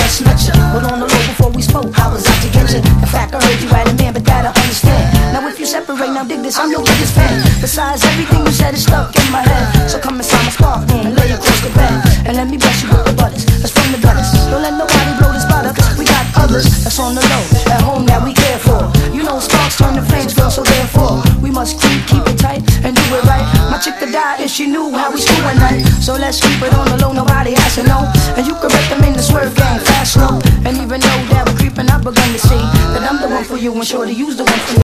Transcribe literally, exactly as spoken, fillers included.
just met you, but on the low before we spoke, I was out to get you. In fact, I heard you had a man, but that I understand. Now if you separate, now dig this, I'm your biggest fan. Besides, everything you said is stuck in my head. So come inside my scarf room and lay across the bed, and let me bless you with the butters. That's from the gutters. Don't let nobody blow this spot up, we got others that's on the low, at home that we care for. You know sparks turn to flames, girl, so therefore we must keep, keep it tight and do it right. My chick could die if she knew how we screw at night. So let's keep it on the low, nobody has to know. And you can recommend the swerve gang, fast, slow. And even though that we're creeping, I've begun to see that I'm the one for you, and sure to use the one for you.